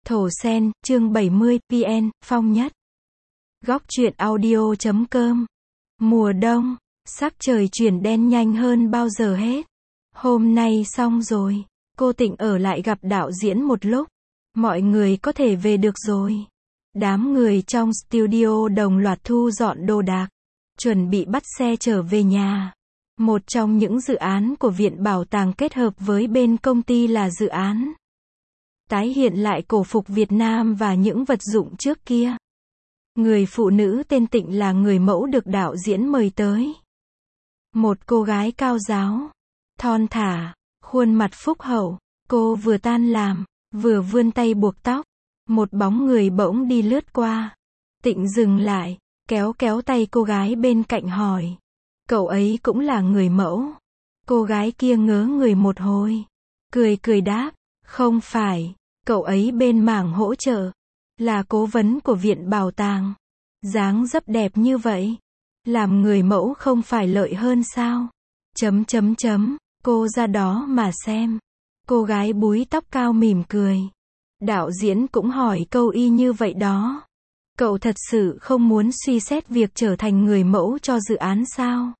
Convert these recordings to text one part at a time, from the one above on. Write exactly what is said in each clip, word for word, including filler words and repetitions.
Thổ Sen, chương bảy mươi, vê en, Phong Nhất. Góc truyện audio chấm com. Mùa đông, sắc trời chuyển đen nhanh hơn bao giờ hết. Hôm nay xong rồi, cô Tịnh ở lại gặp đạo diễn một lúc. Mọi người có thể về được rồi. Đám người trong studio đồng loạt thu dọn đồ đạc, chuẩn bị bắt xe trở về nhà. Một trong những dự án của Viện Bảo tàng kết hợp với bên công ty là dự án tái hiện lại cổ phục Việt Nam và những vật dụng trước kia. Người phụ nữ tên Tịnh là người mẫu được đạo diễn mời tới. Một cô gái cao ráo, thon thả, khuôn mặt phúc hậu. Cô vừa tan làm, vừa vươn tay buộc tóc. Một bóng người bỗng đi lướt qua. Tịnh dừng lại, kéo kéo tay cô gái bên cạnh hỏi. Cậu ấy cũng là người mẫu. Cô gái kia ngớ người một hồi. Cười cười đáp, không phải, cậu ấy bên mảng hỗ trợ. Là cố vấn của Viện Bảo tàng. Dáng dấp đẹp như vậy. Làm người mẫu không phải lợi hơn sao? Chấm chấm chấm, cô ra đó mà xem. Cô gái búi tóc cao mỉm cười. Đạo diễn cũng hỏi câu y như vậy đó. Cậu thật sự không muốn suy xét việc trở thành người mẫu cho dự án sao?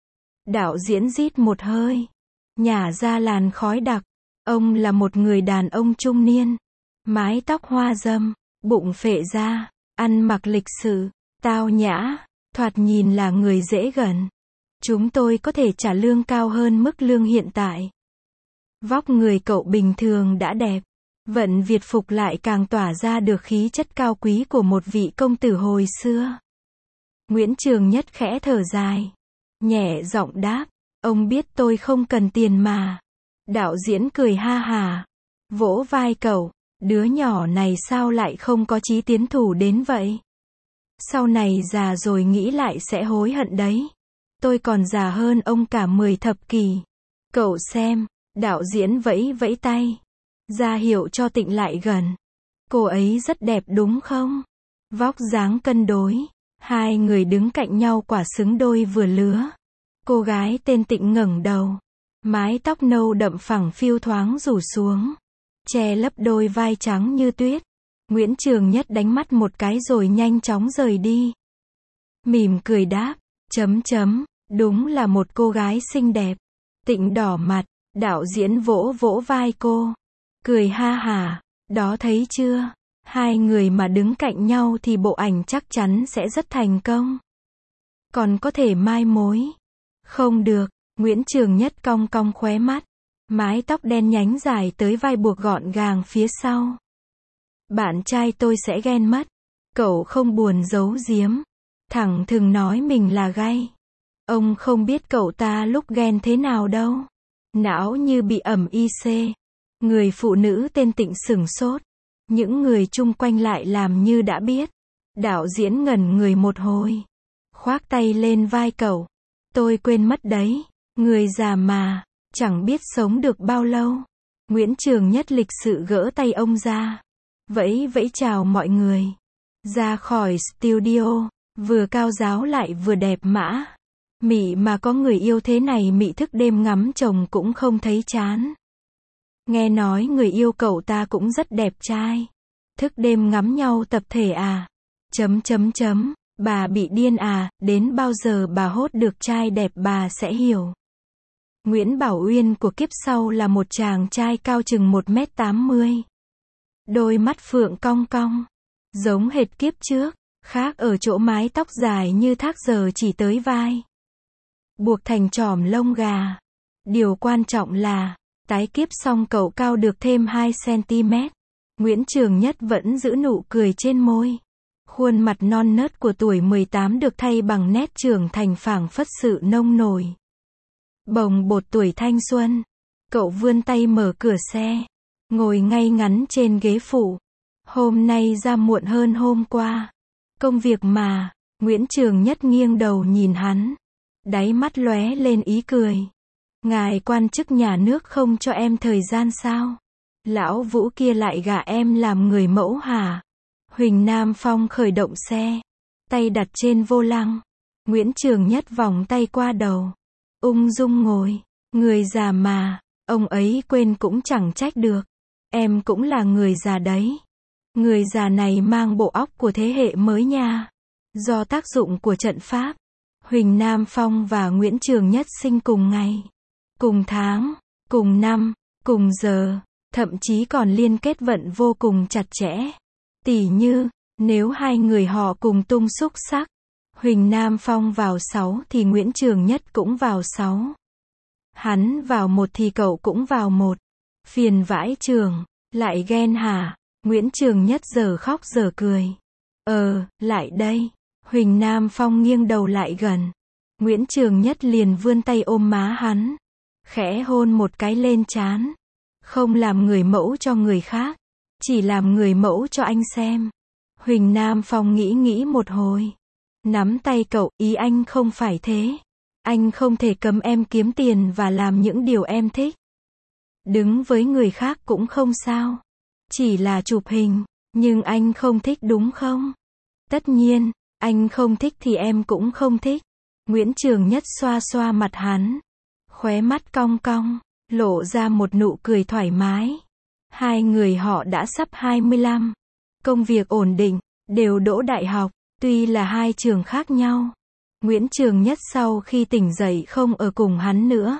Đạo diễn rít một hơi, nhả ra làn khói đặc. Ông là một người đàn ông trung niên, mái tóc hoa râm, bụng phệ ra, ăn mặc lịch sự, tao nhã, thoạt nhìn là người dễ gần. Chúng tôi có thể trả lương cao hơn mức lương hiện tại. Vóc người cậu bình thường đã đẹp, vận Việt phục lại càng tỏa ra được khí chất cao quý của một vị công tử hồi xưa. Nguyễn Trường Nhất khẽ thở dài, nhẹ giọng đáp, ông biết tôi không cần tiền mà. Đạo diễn cười ha hà, vỗ vai cậu, đứa nhỏ này sao lại không có chí tiến thủ đến vậy? Sau này già rồi nghĩ lại sẽ hối hận đấy. Tôi còn già hơn ông cả mười thập kỷ. Cậu xem, đạo diễn vẫy vẫy tay, ra hiệu cho Tịnh lại gần. Cô ấy rất đẹp đúng không? Vóc dáng cân đối, hai người đứng cạnh nhau quả xứng đôi vừa lứa. Cô gái tên Tịnh ngẩng đầu, mái tóc nâu đậm phẳng phiu thoáng rủ xuống, che lấp đôi vai trắng như tuyết. Nguyễn Trường Nhất đánh mắt một cái rồi nhanh chóng rời đi. Mỉm cười đáp, chấm chấm, đúng là một cô gái xinh đẹp. Tịnh đỏ mặt, đạo diễn vỗ vỗ vai cô, cười ha hả, đó thấy chưa? Hai người mà đứng cạnh nhau thì bộ ảnh chắc chắn sẽ rất thành công. Còn có thể mai mối. Không được, Nguyễn Trường Nhất cong cong khóe mắt, mái tóc đen nhánh dài tới vai buộc gọn gàng phía sau. Bạn trai tôi sẽ ghen mất. Cậu không buồn giấu giếm, thẳng thừng nói mình là gay. Ông không biết cậu ta lúc ghen thế nào đâu. Não như bị ẩm i xê. Người phụ nữ tên Tịnh sửng sốt. Những người chung quanh lại làm như đã biết. Đạo diễn ngẩn người một hồi, khoác tay lên vai cậu. Tôi quên mất đấy, người già mà, chẳng biết sống được bao lâu. Nguyễn Trường Nhất lịch sự gỡ tay ông ra, vẫy vẫy chào mọi người. Ra khỏi studio, vừa cao ráo lại vừa đẹp mã. Mị mà có người yêu thế này mị thức đêm ngắm chồng cũng không thấy chán. Nghe nói người yêu cậu ta cũng rất đẹp trai. Thức đêm ngắm nhau tập thể à? Chấm chấm chấm, bà bị điên à, đến bao giờ bà hốt được trai đẹp bà sẽ hiểu. Nguyễn Bảo Uyên của kiếp sau là một chàng trai cao chừng một mét tám mươi. Đôi mắt phượng cong cong, giống hệt kiếp trước, khác ở chỗ mái tóc dài như thác giờ chỉ tới vai, buộc thành chòm lông gà. Điều quan trọng là, tái kiếp xong cậu cao được thêm hai xăng-ti-mét. Nguyễn Trường Nhất vẫn giữ nụ cười trên môi. Khuôn mặt non nớt của tuổi mười tám được thay bằng nét trưởng thành phảng phất sự nông nổi. Bồng bột tuổi thanh xuân. Cậu vươn tay mở cửa xe, ngồi ngay ngắn trên ghế phụ. Hôm nay ra muộn hơn hôm qua. Công việc mà. Nguyễn Trường Nhất nghiêng đầu nhìn hắn, đáy mắt lóe lên ý cười. Ngài quan chức nhà nước không cho em thời gian sao? Lão Vũ kia lại gả em làm người mẫu hả? Huỳnh Nam Phong khởi động xe, tay đặt trên vô lăng. Nguyễn Trường Nhất vòng tay qua đầu, ung dung ngồi. Người già mà, ông ấy quên cũng chẳng trách được. Em cũng là người già đấy. Người già này mang bộ óc của thế hệ mới nha. Do tác dụng của trận pháp, Huỳnh Nam Phong và Nguyễn Trường Nhất sinh cùng ngày, cùng tháng, cùng năm, cùng giờ, thậm chí còn liên kết vận vô cùng chặt chẽ. Tỉ như, nếu hai người họ cùng tung xúc sắc, Huỳnh Nam Phong vào sáu thì Nguyễn Trường Nhất cũng vào sáu. Hắn vào một thì cậu cũng vào một. Phiền vãi trường, lại ghen hả? Nguyễn Trường Nhất giờ khóc giờ cười. Ờ, lại đây. Huỳnh Nam Phong nghiêng đầu lại gần. Nguyễn Trường Nhất liền vươn tay ôm má hắn, khẽ hôn một cái lên trán. Không làm người mẫu cho người khác, chỉ làm người mẫu cho anh xem. Huỳnh Nam Phong nghĩ nghĩ một hồi, nắm tay cậu, ý anh không phải thế. Anh không thể cấm em kiếm tiền và làm những điều em thích. Đứng với người khác cũng không sao. Chỉ là chụp hình, nhưng anh không thích đúng không? Tất nhiên, anh không thích thì em cũng không thích. Nguyễn Trường Nhất xoa xoa mặt hắn, khóe mắt cong cong, lộ ra một nụ cười thoải mái. Hai người họ đã sắp hai mươi lăm, công việc ổn định, đều đỗ đại học, tuy là hai trường khác nhau. Nguyễn Trường Nhất sau khi tỉnh dậy không ở cùng hắn nữa.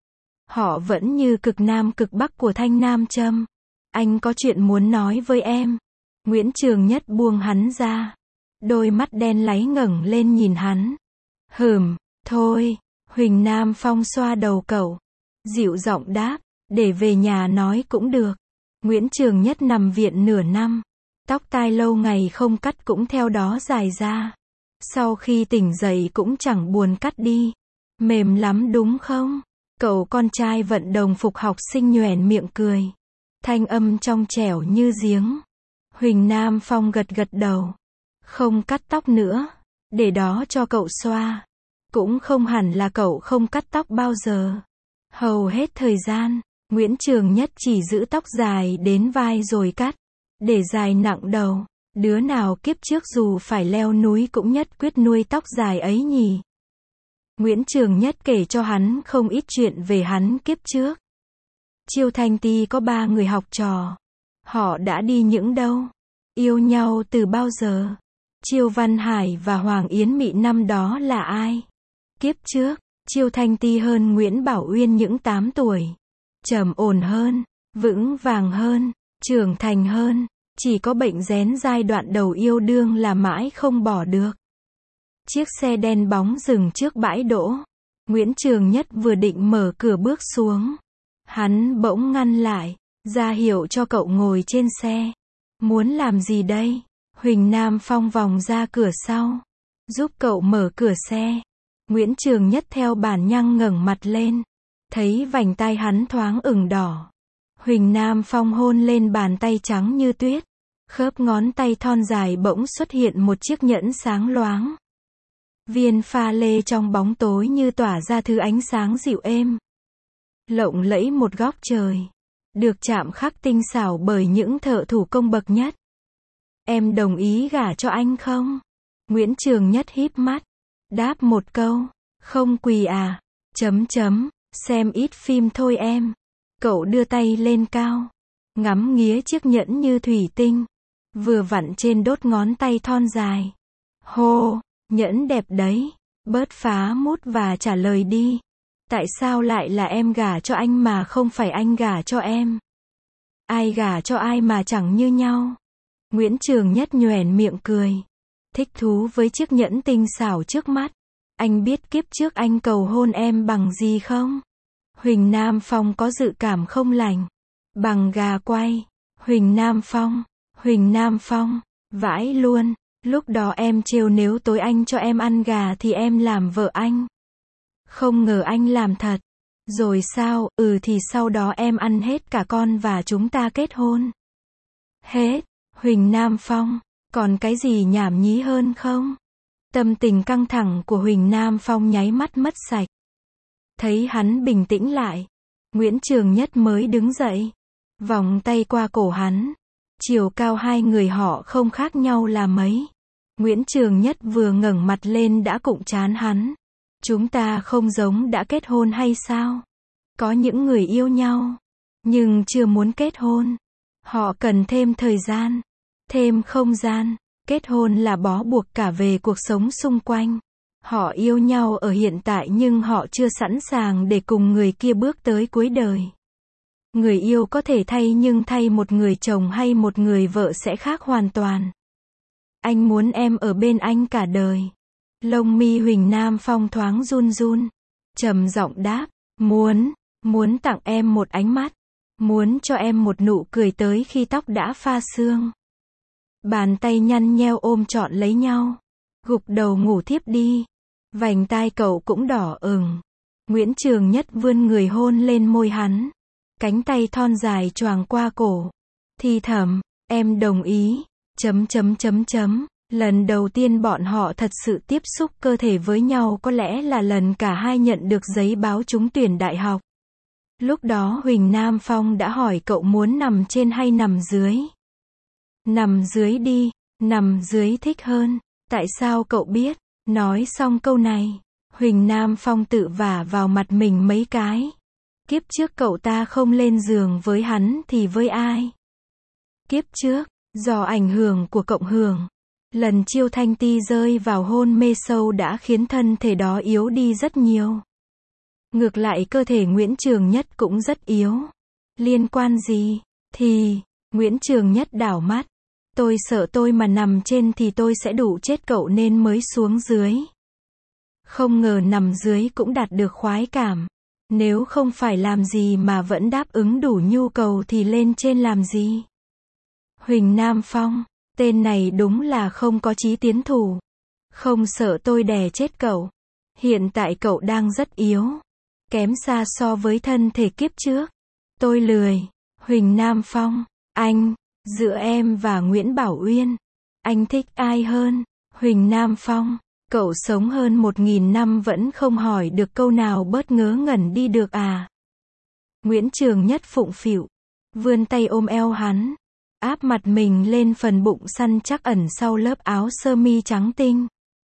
Họ vẫn như cực nam cực bắc của Thanh Nam Châm. Anh có chuyện muốn nói với em. Nguyễn Trường Nhất buông hắn ra. Đôi mắt đen láy ngẩng lên nhìn hắn. Hừm, thôi. Huỳnh Nam Phong xoa đầu cậu, dịu giọng đáp, để về nhà nói cũng được. Nguyễn Trường Nhất nằm viện nửa năm. Tóc tai lâu ngày không cắt cũng theo đó dài ra. Sau khi tỉnh dậy cũng chẳng buồn cắt đi. Mềm lắm đúng không? Cậu con trai vận động phục học sinh nhoẻn miệng cười. Thanh âm trong trẻo như giếng. Huỳnh Nam Phong gật gật đầu. Không cắt tóc nữa. Để đó cho cậu xoa. Cũng không hẳn là cậu không cắt tóc bao giờ. Hầu hết thời gian, Nguyễn Trường Nhất chỉ giữ tóc dài đến vai rồi cắt. Để dài nặng đầu. Đứa nào kiếp trước dù phải leo núi cũng nhất quyết nuôi tóc dài ấy nhỉ. Nguyễn Trường Nhất kể cho hắn không ít chuyện về hắn kiếp trước. Chiêu Thanh Ti có ba người học trò. Họ đã đi những đâu? Yêu nhau từ bao giờ? Chiêu Văn Hải và Hoàng Yến Mị năm đó là ai? Kiếp trước, Chiêu Thanh Ti hơn Nguyễn Bảo Uyên những tám tuổi. Trầm ổn hơn, vững vàng hơn, trưởng thành hơn. Chỉ có bệnh rén giai đoạn đầu yêu đương là mãi không bỏ được. Chiếc xe đen bóng dừng trước bãi đỗ. Nguyễn Trường Nhất vừa định mở cửa bước xuống. Hắn bỗng ngăn lại, ra hiệu cho cậu ngồi trên xe. Muốn làm gì đây? Huỳnh Nam Phong vòng ra cửa sau, giúp cậu mở cửa xe. Nguyễn Trường Nhất theo bản năng ngẩng mặt lên, thấy vành tai hắn thoáng ửng đỏ. Huỳnh Nam Phong hôn lên bàn tay trắng như tuyết. Khớp ngón tay thon dài bỗng xuất hiện một chiếc nhẫn sáng loáng. Viên pha lê trong bóng tối như tỏa ra thứ ánh sáng dịu êm. Lộng lẫy một góc trời. Được chạm khắc tinh xảo bởi những thợ thủ công bậc nhất. Em đồng ý gả cho anh không? Nguyễn Trường Nhất híp mắt. Đáp một câu. Không quỳ à? Chấm chấm. Xem ít phim thôi em. Cậu đưa tay lên cao. Ngắm nghía chiếc nhẫn như thủy tinh. Vừa vặn trên đốt ngón tay thon dài. Hô, nhẫn đẹp đấy. Bớt phá mút và trả lời đi. Tại sao lại là em gả cho anh mà không phải anh gả cho em? Ai gả cho ai mà chẳng như nhau? Nguyễn Trường Nhất nhoẻn miệng cười. Thích thú với chiếc nhẫn tinh xảo trước mắt. Anh biết kiếp trước anh cầu hôn em bằng gì không? Huỳnh Nam Phong có dự cảm không lành. Bằng gà quay. Huỳnh Nam Phong. Huỳnh Nam Phong. Vãi luôn. Lúc đó em trêu nếu tối anh cho em ăn gà thì em làm vợ anh. Không ngờ anh làm thật. Rồi sao? Ừ thì sau đó em ăn hết cả con và chúng ta kết hôn. Hết. Huỳnh Nam Phong. Còn cái gì nhảm nhí hơn không? Tâm tình căng thẳng của Huỳnh Nam Phong nháy mắt mất sạch. Thấy hắn bình tĩnh lại. Nguyễn Trường Nhất mới đứng dậy. Vòng tay qua cổ hắn. Chiều cao hai người họ không khác nhau là mấy. Nguyễn Trường Nhất vừa ngẩng mặt lên đã cụng trán hắn. Chúng ta không giống đã kết hôn hay sao? Có những người yêu nhau, nhưng chưa muốn kết hôn. Họ cần thêm thời gian. thêm không gian. Kết hôn là bó buộc cả về cuộc sống xung quanh. Họ yêu nhau ở hiện tại nhưng họ chưa sẵn sàng để cùng người kia bước tới cuối đời. Người yêu có thể thay nhưng thay một người chồng hay một người vợ sẽ khác hoàn toàn. Anh muốn em ở bên anh cả đời. Lông mi Huỳnh Nam Phong thoáng run run. Trầm giọng đáp, muốn, muốn tặng em một ánh mắt. Muốn cho em một nụ cười tới khi tóc đã pha sương. Bàn tay nhăn nheo ôm trọn lấy nhau. Gục đầu ngủ thiếp đi. Vành tai cậu cũng đỏ ửng. Nguyễn Trường Nhất vươn người hôn lên môi hắn. Cánh tay thon dài choàng qua cổ. Thì thầm, em đồng ý. Chấm chấm chấm chấm. Lần đầu tiên bọn họ thật sự tiếp xúc cơ thể với nhau có lẽ là lần cả hai nhận được giấy báo trúng tuyển đại học. Lúc đó Huỳnh Nam Phong đã hỏi cậu muốn nằm trên hay nằm dưới. Nằm dưới đi, nằm dưới thích hơn. Tại sao cậu biết? Nói xong câu này, Huỳnh Nam Phong tự vả vào mặt mình mấy cái. Kiếp trước cậu ta không lên giường với hắn thì với ai? Kiếp trước, do ảnh hưởng của cộng hưởng, lần Chiêu Thanh Ti rơi vào hôn mê sâu đã khiến thân thể đó yếu đi rất nhiều. Ngược lại cơ thể Nguyễn Trường Nhất cũng rất yếu. Liên quan gì? Thì, Nguyễn Trường Nhất đảo mắt. Tôi sợ tôi mà nằm trên thì tôi sẽ đủ chết cậu nên mới xuống dưới. Không ngờ nằm dưới cũng đạt được khoái cảm. Nếu không phải làm gì mà vẫn đáp ứng đủ nhu cầu thì lên trên làm gì? Huỳnh Nam Phong, tên này đúng là không có chí tiến thủ. Không sợ tôi đè chết cậu. Hiện tại cậu đang rất yếu. Kém xa so với thân thể kiếp trước. Tôi lười. Huỳnh Nam Phong, anh, giữa em và Nguyễn Bảo Uyên, anh thích ai hơn? Huỳnh Nam Phong, cậu sống hơn một nghìn năm vẫn không hỏi được câu nào bớt ngớ ngẩn đi được à? Nguyễn Trường Nhất phụng phịu, vươn tay ôm eo hắn, áp mặt mình lên phần bụng săn chắc ẩn sau lớp áo sơ mi trắng tinh.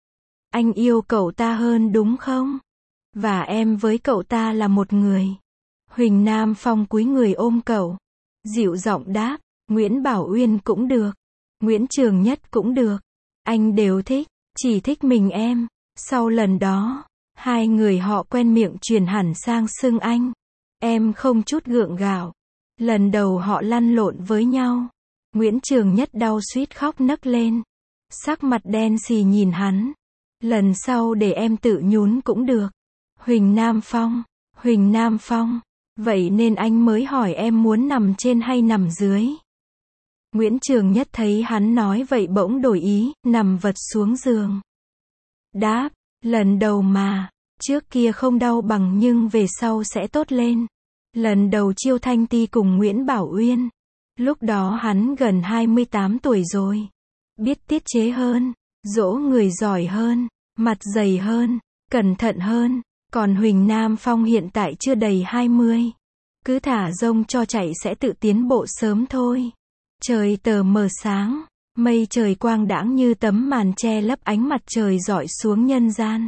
Anh yêu cậu ta hơn đúng không? Và em với cậu ta là một người. Huỳnh Nam Phong cúi người ôm cậu, dịu giọng đáp, Nguyễn Bảo Uyên cũng được, Nguyễn Trường Nhất cũng được, anh đều thích, chỉ thích mình em. Sau lần đó, hai người họ quen miệng chuyển hẳn sang xưng anh, em không chút gượng gạo. Lần đầu họ lăn lộn với nhau, Nguyễn Trường Nhất đau suýt khóc nấc lên, sắc mặt đen xì nhìn hắn. Lần sau để em tự nhún cũng được. Huỳnh Nam Phong, Huỳnh Nam Phong, vậy nên anh mới hỏi em muốn nằm trên hay nằm dưới. Nguyễn Trường Nhất thấy hắn nói vậy bỗng đổi ý, nằm vật xuống giường. Đáp, lần đầu mà, trước kia không đau bằng nhưng về sau sẽ tốt lên. Lần đầu Chiêu Thanh Ti cùng Nguyễn Bảo Uyên, lúc đó hắn gần hai mươi tám tuổi rồi. Biết tiết chế hơn, dỗ người giỏi hơn, mặt dày hơn, cẩn thận hơn. Còn Huỳnh Nam Phong hiện tại chưa đầy hai mươi. Cứ thả rông cho chạy sẽ tự tiến bộ sớm thôi. Trời tờ mờ sáng, mây trời quang đãng như tấm màn che lấp ánh mặt trời rọi xuống nhân gian.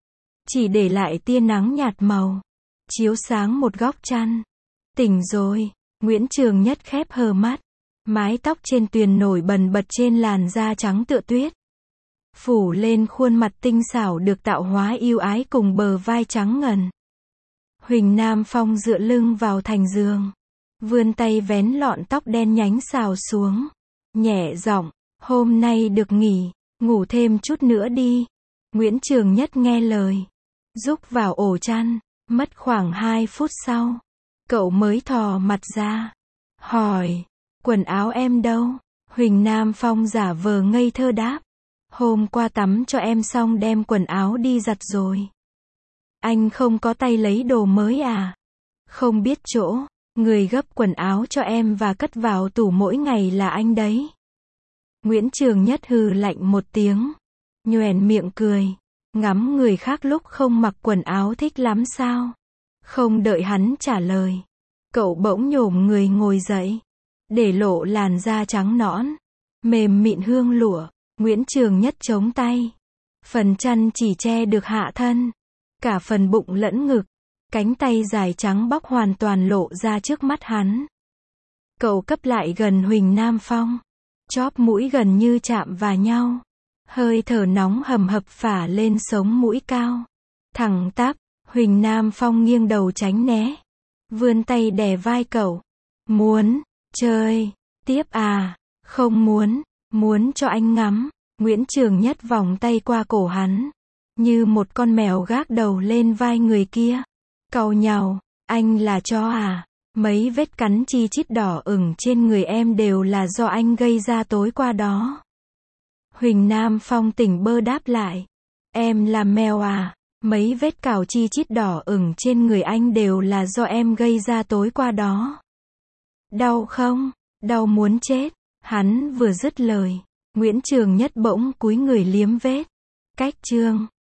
Chỉ để lại tia nắng nhạt màu, chiếu sáng một góc chăn. Tỉnh rồi, Nguyễn Trường Nhất khép hờ mắt. Mái tóc trên tuyền nổi bần bật trên làn da trắng tựa tuyết. Phủ lên khuôn mặt tinh xảo được tạo hóa yêu ái cùng bờ vai trắng ngần. Huỳnh Nam Phong dựa lưng vào thành giường, vươn tay vén lọn tóc đen nhánh xào xuống, nhẹ giọng, hôm nay được nghỉ, ngủ thêm chút nữa đi. Nguyễn Trường Nhất nghe lời, rúc vào ổ chăn, mất khoảng hai phút sau, cậu mới thò mặt ra, hỏi, quần áo em đâu? Huỳnh Nam Phong giả vờ ngây thơ đáp, hôm qua tắm cho em xong đem quần áo đi giặt rồi. Anh không có tay lấy đồ mới à? Không biết chỗ, người gấp quần áo cho em và cất vào tủ mỗi ngày là anh đấy. Nguyễn Trường Nhất hừ lạnh một tiếng, nhoẻn miệng cười, ngắm người khác lúc không mặc quần áo thích lắm sao? Không đợi hắn trả lời, cậu bỗng nhổm người ngồi dậy, để lộ làn da trắng nõn, mềm mịn hương lụa. Nguyễn Trường Nhất chống tay, phần chăn chỉ che được hạ thân, cả phần bụng lẫn ngực, cánh tay dài trắng bóc hoàn toàn lộ ra trước mắt hắn. Cậu cấp lại gần Huỳnh Nam Phong, Chóp mũi gần như chạm vào nhau. Hơi thở nóng hầm hập phả lên sống mũi cao. Thẳng tắp, Huỳnh Nam Phong nghiêng đầu tránh né. Vươn tay đè vai cậu. Muốn, chơi, tiếp à, không muốn, muốn cho anh ngắm. Nguyễn Trường Nhất vòng tay qua cổ hắn. Như một con mèo gác đầu lên vai người kia. Cau nhàu, anh là chó à? Mấy vết cắn chi chít đỏ ửng trên người em đều là do anh gây ra tối qua đó. Huỳnh Nam Phong tỉnh bơ đáp lại. Em là mèo à? Mấy vết cào chi chít đỏ ửng trên người anh đều là do em gây ra tối qua đó. Đau không? Đau muốn chết. Hắn vừa dứt lời, Nguyễn Trường Nhất bỗng cúi người liếm vết. Cách chương